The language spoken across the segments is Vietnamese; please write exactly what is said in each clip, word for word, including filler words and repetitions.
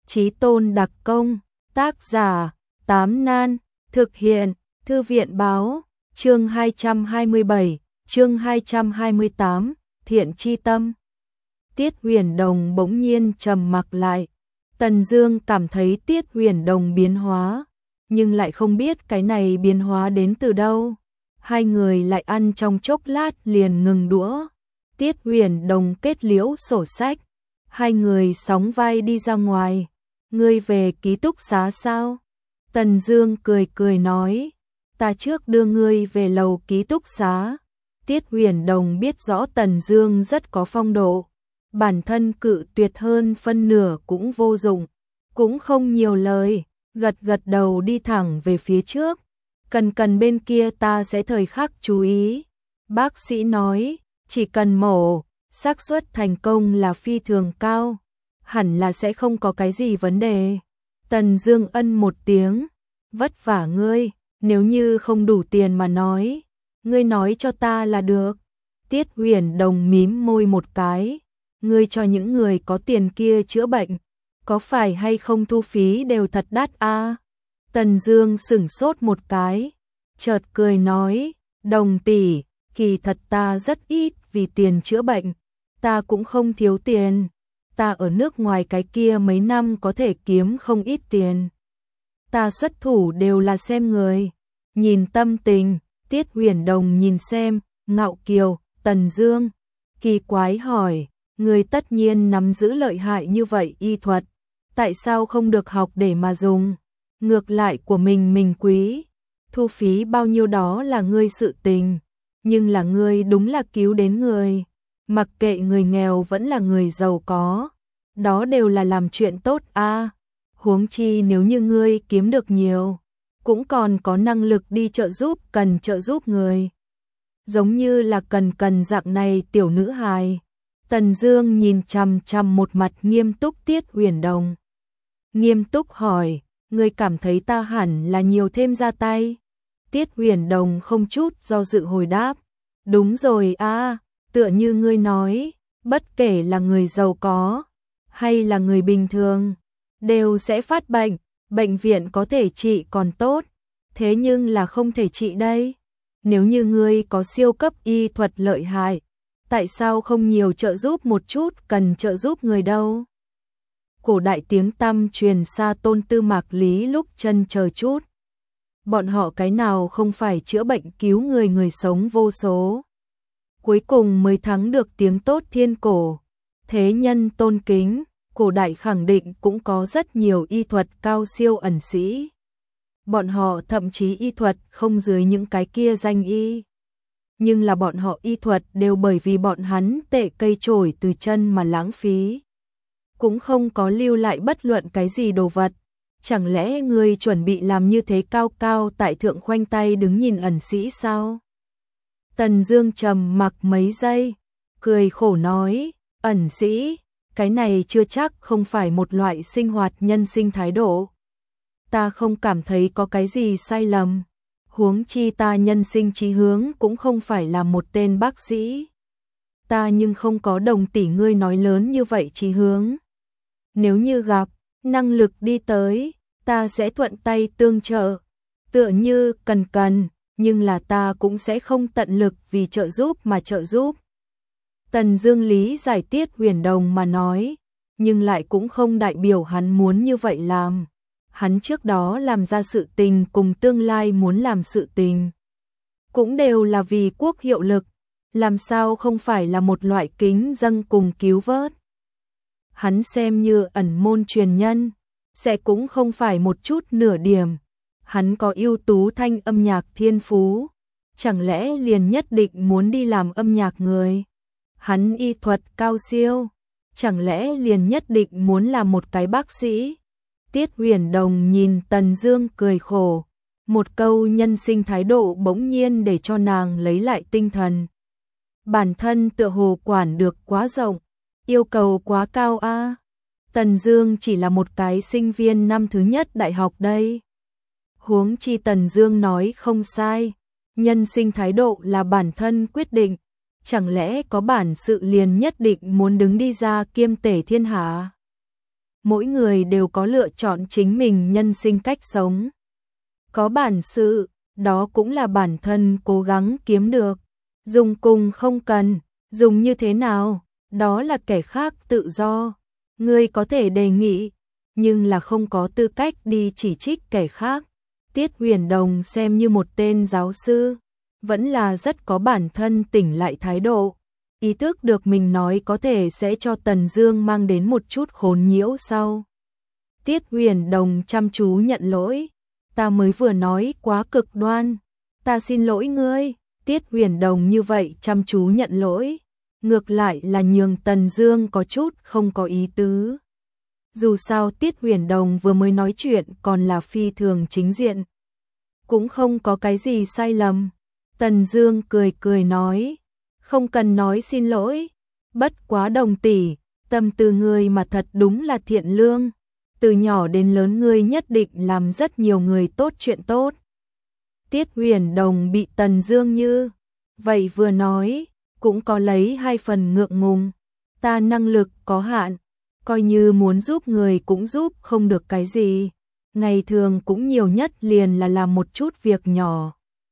Chí tôn đặc công, tác giả, Tám Nan, thực hiện, Thư viện báo, chương hai trăm hai mươi bảy, chương hai trăm hai mươi tám, thiện chi tâm. Tiết Huyền Đồng bỗng nhiên trầm mặc lại. Tần Dương cảm thấy Tiết Huyền Đồng biến hóa, nhưng lại không biết cái này biến hóa đến từ đâu. Hai người lại ăn trong chốc lát liền ngừng đũa. Tiết Huyền Đồng kết liễu sổ sách, hai người sóng vai đi ra ngoài. Ngươi về ký túc xá sao? Tần Dương cười cười nói, ta trước đưa ngươi về lầu ký túc xá. Tiết Huyền Đồng biết rõ Tần Dương rất có phong độ, bản thân cự tuyệt hơn phân nửa cũng vô dụng, cũng không nhiều lời, gật gật đầu đi thẳng về phía trước. Cần cần bên kia ta sẽ thời khắc chú ý. Bác sĩ nói, chỉ cần mổ, xác suất thành công là phi thường cao, hẳn là sẽ không có cái gì vấn đề. Tần Dương ân một tiếng, vất vả ngươi, nếu như không đủ tiền mà nói, ngươi nói cho ta là được. Tiết Huyền Đồng mím môi một cái, ngươi cho những người có tiền kia chữa bệnh, có phải hay không thu phí đều thật đắt a? À? Tần Dương sững sốt một cái, chợt cười nói, Đồng tỷ, kỳ thật ta rất ít vì tiền chữa bệnh, ta cũng không thiếu tiền, ta ở nước ngoài cái kia mấy năm có thể kiếm không ít tiền. Ta xuất thủ đều là xem người, nhìn tâm tình. Tiết Huyền Đồng nhìn xem, ngạo kiều, Tần Dương, kỳ quái hỏi, người tất nhiên nắm giữ lợi hại như vậy y thuật, tại sao không được học để mà dùng, ngược lại của mình mình quý, thu phí bao nhiêu đó là ngươi sự tình, nhưng là ngươi đúng là cứu đến người, mặc kệ người nghèo vẫn là người giàu có, đó đều là làm chuyện tốt a. À, huống chi nếu như ngươi kiếm được nhiều, cũng còn có năng lực đi trợ giúp cần trợ giúp người. Giống như là Cần Cần dạng này tiểu nữ hài. Tần Dương nhìn chằm chằm một mặt nghiêm túc Tiết Huyền Đồng. Nghiêm túc hỏi, ngươi cảm thấy ta hẳn là nhiều thêm ra tay? Tiết Huyền Đồng không chút do dự hồi đáp, đúng rồi a, à, tựa như ngươi nói, bất kể là người giàu có hay là người bình thường, đều sẽ phát bệnh. Bệnh viện có thể trị còn tốt, thế nhưng là không thể trị đây. Nếu như ngươi có siêu cấp y thuật lợi hại, tại sao không nhiều trợ giúp một chút cần trợ giúp người đâu? Cổ đại tiếng tăm truyền xa Tôn Tư Mạc Lý lúc chân chờ chút. Bọn họ cái nào không phải chữa bệnh cứu người người sống vô số. Cuối cùng mới thắng được tiếng tốt thiên cổ. Thế nhân tôn kính. Cổ đại khẳng định cũng có rất nhiều y thuật cao siêu ẩn sĩ. Bọn họ thậm chí y thuật không dưới những cái kia danh y. Nhưng là bọn họ y thuật đều bởi vì bọn hắn tệ cây chổi từ chân mà lãng phí. Cũng không có lưu lại bất luận cái gì đồ vật. Chẳng lẽ ngươi chuẩn bị làm như thế cao cao tại thượng khoanh tay đứng nhìn ẩn sĩ sao? Tần Dương trầm mặc mấy giây, cười khổ nói, ẩn sĩ, cái này chưa chắc không phải một loại sinh hoạt nhân sinh thái độ. Ta không cảm thấy có cái gì sai lầm. Huống chi ta nhân sinh chí hướng cũng không phải là một tên bác sĩ. Ta nhưng không có Đồng tỷ ngươi nói lớn như vậy chí hướng. Nếu như gặp, năng lực đi tới, ta sẽ thuận tay tương trợ. Tựa như Cần Cần, nhưng là ta cũng sẽ không tận lực vì trợ giúp mà trợ giúp. Tần Dương lý giải Tiết Huyền Đồng mà nói, nhưng lại cũng không đại biểu hắn muốn như vậy làm. Hắn trước đó làm ra sự tình cùng tương lai muốn làm sự tình, cũng đều là vì quốc hiệu lực, làm sao không phải là một loại kính dâng cùng cứu vớt. Hắn xem như ẩn môn truyền nhân, sẽ cũng không phải một chút nửa điểm. Hắn có ưu tú thanh âm nhạc thiên phú, chẳng lẽ liền nhất định muốn đi làm âm nhạc người? Hắn y thuật cao siêu, chẳng lẽ liền nhất định muốn làm một cái bác sĩ? Tiết Huyền Đồng nhìn Tần Dương cười khổ, một câu nhân sinh thái độ bỗng nhiên để cho nàng lấy lại tinh thần. Bản thân tựa hồ quản được quá rộng, yêu cầu quá cao a. À. Tần Dương chỉ là một cái sinh viên năm thứ nhất đại học đây. Huống chi Tần Dương nói không sai, nhân sinh thái độ là bản thân quyết định. Chẳng lẽ có bản sự liền nhất định muốn đứng đi ra kiêm tể thiên hạ? mỗi người đều có lựa chọn chính mình nhân sinh cách sống. Có bản sự, đó cũng là bản thân cố gắng kiếm được. Dùng cùng không cần, dùng như thế nào, đó là kẻ khác tự do. Ngươi có thể đề nghị, nhưng là không có tư cách đi chỉ trích kẻ khác. Tiết Huyền Đồng xem như một tên giáo sư, vẫn là rất có bản thân tỉnh lại thái độ. Ý thức được mình nói có thể sẽ cho Tần Dương mang đến một chút khốn nhiễu sau. Tiết Huyền Đồng chăm chú nhận lỗi. Ta mới vừa nói quá cực đoan. Ta xin lỗi ngươi. Tiết Huyền Đồng như vậy chăm chú nhận lỗi. Ngược lại là nhường Tần Dương có chút không có ý tứ. Dù sao Tiết Huyền Đồng vừa mới nói chuyện còn là phi thường chính diện. Cũng không có cái gì sai lầm. Tần Dương cười cười nói. Không cần nói xin lỗi. Bất quá Đồng tỷ, tâm tư ngươi mà thật đúng là thiện lương. Từ nhỏ đến lớn ngươi nhất định làm rất nhiều người tốt chuyện tốt. Tiết Huyền Đồng bị Tần Dương như vậy vừa nói, cũng có lấy hai phần ngượng ngùng. Ta năng lực có hạn, coi như muốn giúp người cũng giúp không được cái gì. Ngày thường cũng nhiều nhất liền là làm một chút việc nhỏ.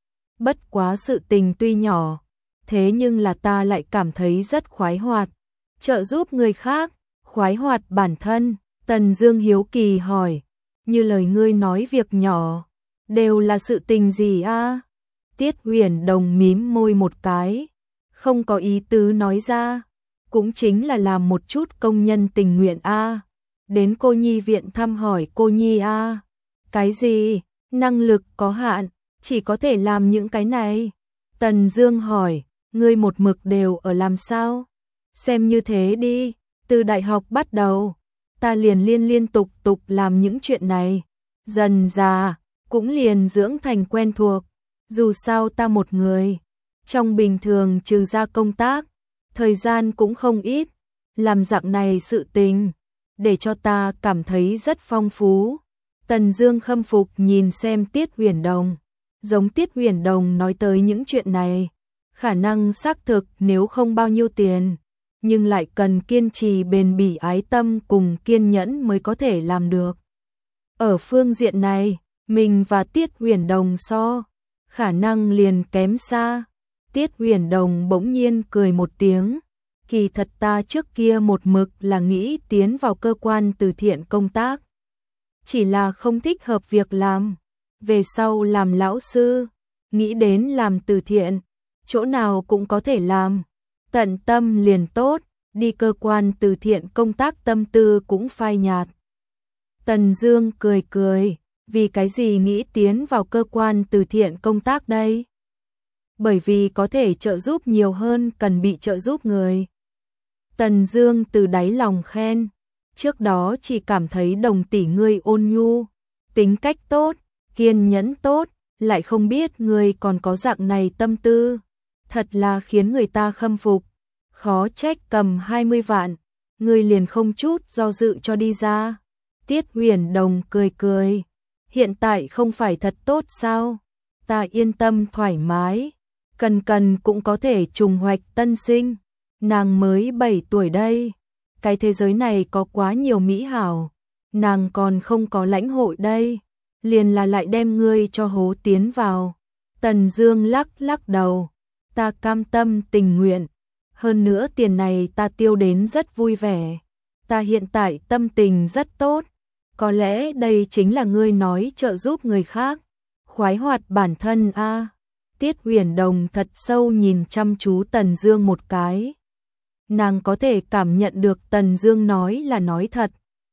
Bất quá sự tình tuy nhỏ, thế nhưng là ta lại cảm thấy rất khoái hoạt. Trợ giúp người khác, khoái hoạt bản thân. Tần Dương hiếu kỳ hỏi, như lời ngươi nói việc nhỏ, đều là sự tình gì a? Tiết Huyền Đồng mím môi một cái, không có ý tứ nói ra, cũng chính là làm một chút công nhân tình nguyện a. Đến cô nhi viện thăm hỏi cô nhi a. Cái gì? Năng lực có hạn, chỉ có thể làm những cái này. Tần Dương hỏi, ngươi một mực đều ở làm sao? Xem như thế đi, từ đại học bắt đầu, ta liền liên liên tục tục làm những chuyện này. Dần dà, cũng liền dưỡng thành quen thuộc. Dù sao ta một người, trong bình thường trừ ra công tác, thời gian cũng không ít. Làm dạng này sự tình, để cho ta cảm thấy rất phong phú. Tần Dương khâm phục nhìn xem Tiết Huyền Đồng. Giống Tiết Huyền Đồng nói tới những chuyện này, khả năng xác thực nếu không bao nhiêu tiền, nhưng lại cần kiên trì bền bỉ ái tâm cùng kiên nhẫn mới có thể làm được. Ở phương diện này, mình và Tiết Huyền Đồng so, khả năng liền kém xa. Tiết Huyền Đồng bỗng nhiên cười một tiếng, kỳ thật ta trước kia một mực là nghĩ tiến vào cơ quan từ thiện công tác. Chỉ là không thích hợp việc làm, về sau làm lão sư, nghĩ đến làm từ thiện, chỗ nào cũng có thể làm. Tận tâm liền tốt, đi cơ quan từ thiện công tác tâm tư cũng phai nhạt. Tần Dương cười cười, vì cái gì nghĩ tiến vào cơ quan từ thiện công tác đây? Bởi vì có thể trợ giúp nhiều hơn cần bị trợ giúp người. Tần Dương từ đáy lòng khen, trước đó chỉ cảm thấy Đồng tỷ ngươi ôn nhu, tính cách tốt, kiên nhẫn tốt, lại không biết ngươi còn có dạng này tâm tư, thật là khiến người ta khâm phục. Khó trách cầm hai mươi vạn, ngươi liền không chút do dự cho đi ra. Tiết Huyền Đồng cười cười, hiện tại không phải thật tốt sao? Ta yên tâm thoải mái, cần cần cũng có thể trùng hoạch tân sinh. Nàng mới bảy tuổi đây, cái thế giới này có quá nhiều mỹ hảo, nàng còn không có lãnh hội đây, liền là lại đem ngươi cho hố tiến vào. Tần Dương lắc lắc đầu, ta cam tâm tình nguyện. Hơn nữa tiền này ta tiêu đến rất vui vẻ. Ta hiện tại tâm tình rất tốt. Có lẽ đây chính là ngươi nói trợ giúp người khác. Khoái hoạt bản thân a. À. Tiết Huyền Đồng thật sâu nhìn chăm chú Tần Dương một cái. Nàng có thể cảm nhận được Tần Dương nói là nói thật.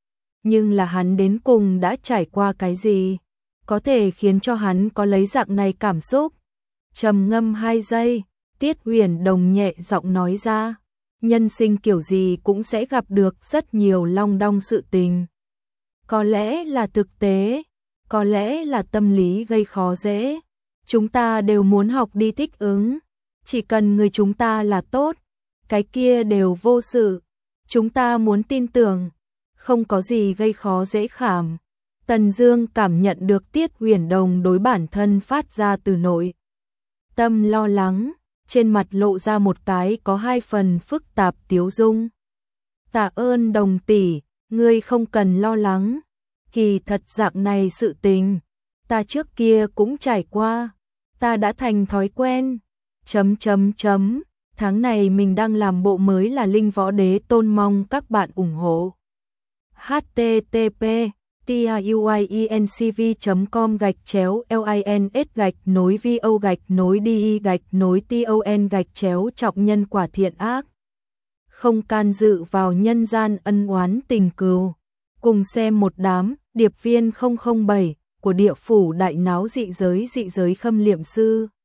Nhưng là hắn đến cùng đã trải qua cái gì? Có thể khiến cho hắn có lấy dạng này cảm xúc. Trầm ngâm hai giây. Tiết Huyền Đồng nhẹ giọng nói ra, nhân sinh kiểu gì cũng sẽ gặp được rất nhiều long đong sự tình. Có lẽ là thực tế, có lẽ là tâm lý gây khó dễ. Chúng ta đều muốn học đi thích ứng, chỉ cần người chúng ta là tốt, cái kia đều vô sự. Chúng ta muốn tin tưởng, không có gì gây khó dễ khảm. Tần Dương cảm nhận được Tiết Huyền Đồng đối bản thân phát ra từ nội tâm lo lắng. Trên mặt lộ ra một cái có hai phần phức tạp tiếu dung. Tạ ơn Đồng tỷ, Ngươi không cần lo lắng, kỳ thật dạng này sự tình, ta trước kia cũng trải qua, ta đã thành thói quen. Chấm chấm chấm, tháng này mình đang làm bộ mới là Linh Võ Đế Tôn, mong các bạn ủng hộ. h t t p tuincv chấm com gạch chéo lins gạch nối vo gạch nối đi gạch nối ton gạch chéo trọng nhân quả thiện ác. Không can dự vào nhân gian ân oán tình cừu. Cùng xem một đám điệp viên không không bảy của địa phủ đại náo dị giới dị giới khâm liệm sư.